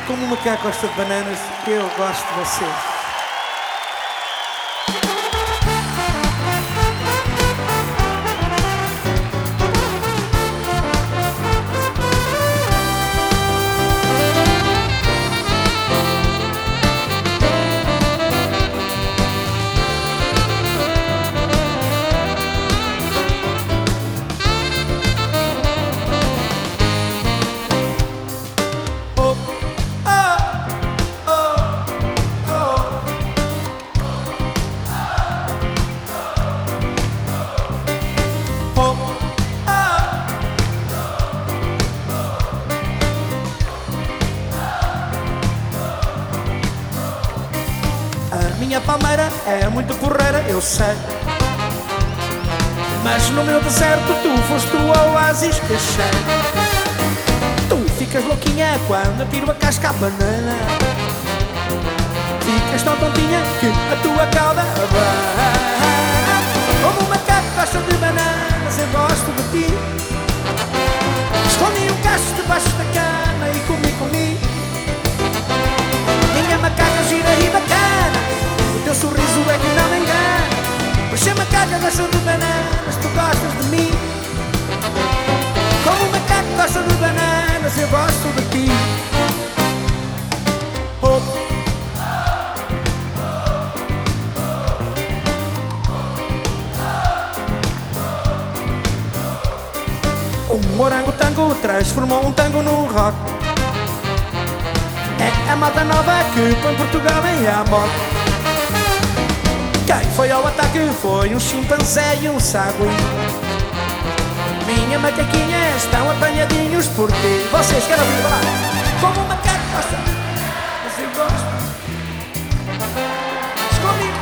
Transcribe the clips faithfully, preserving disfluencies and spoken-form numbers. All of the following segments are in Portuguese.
Como o macaco gosta de bananas, eu gosto de você. Minha palmeira é muito porreira, eu sei. Mas no meu deserto tu foste o oásis que achei. Tu ficas louquinha quando eu tiro a casca à banana. Ficas tão tontinha que a tua cauda abana. Como um macaco gosta de bananas, eu gosto de ti. Escondi um cacho debaixo da cama e comi, comi. Minha macaca gira e bacana, o teu sorriso é que não me engana. Pois se a macaca gosta de bananas, tu gostas de mim. Como o macaco gosta de bananas, eu gosto de ti. Oh. Um orangotango transformou um tango num rock. É a malta nova que põe Portugal em à morte. Quem foi ao ataque foi um chimpanzé e um sagui. Minha macaquinha estão apanhadinhos por ti. Vocês querem ouvir falar? Como um macaco gosta, mas eu gosto. Escondido.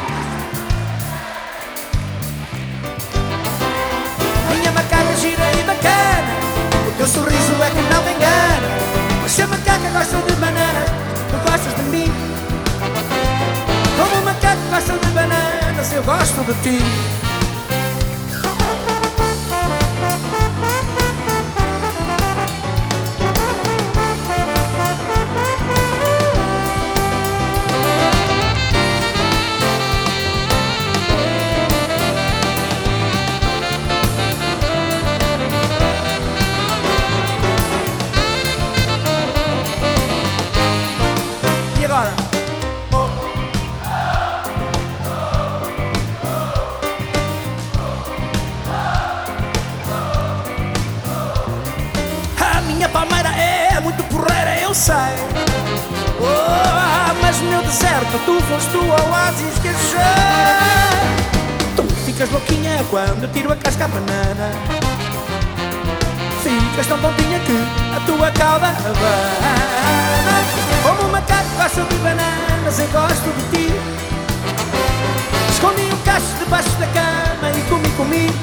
Minha macaca gira e bacana, o teu sorriso é que não me engana. Mas se a macaca gosta de bananas, tu gostas de mim. Como o macaco gosta de bananas, eu gosto de ti. E agora? Minha palmeira é muito porreira, eu sei. Oh, mas no meu deserto tu foste o oásis que achei. Tu ficas louquinha quando eu tiro a casca à banana. Ficas tão tontinha que a tua cauda abana. Como o macaco gosta de bananas, eu gosto de ti. Escondi um cacho debaixo da cama e comi, comi.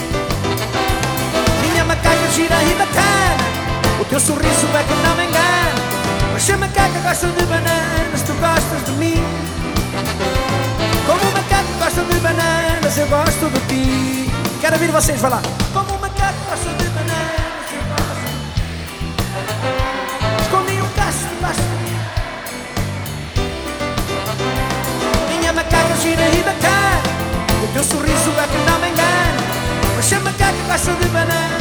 Minha macaca gira e bacana, o teu sorriso é que não me engana. Mas se a macaca gosta de bananas, tu gostas de mim. Como o macaco gosta de bananas, eu gosto de ti. Quero ouvir vocês falar. Como o macaco gosta de bananas, eu gosto de ti. Escondi um cacho debaixo da cama. Minha macaca gira e bacana, o teu sorriso é que não me engana. Mas se a macaca gosta de bananas,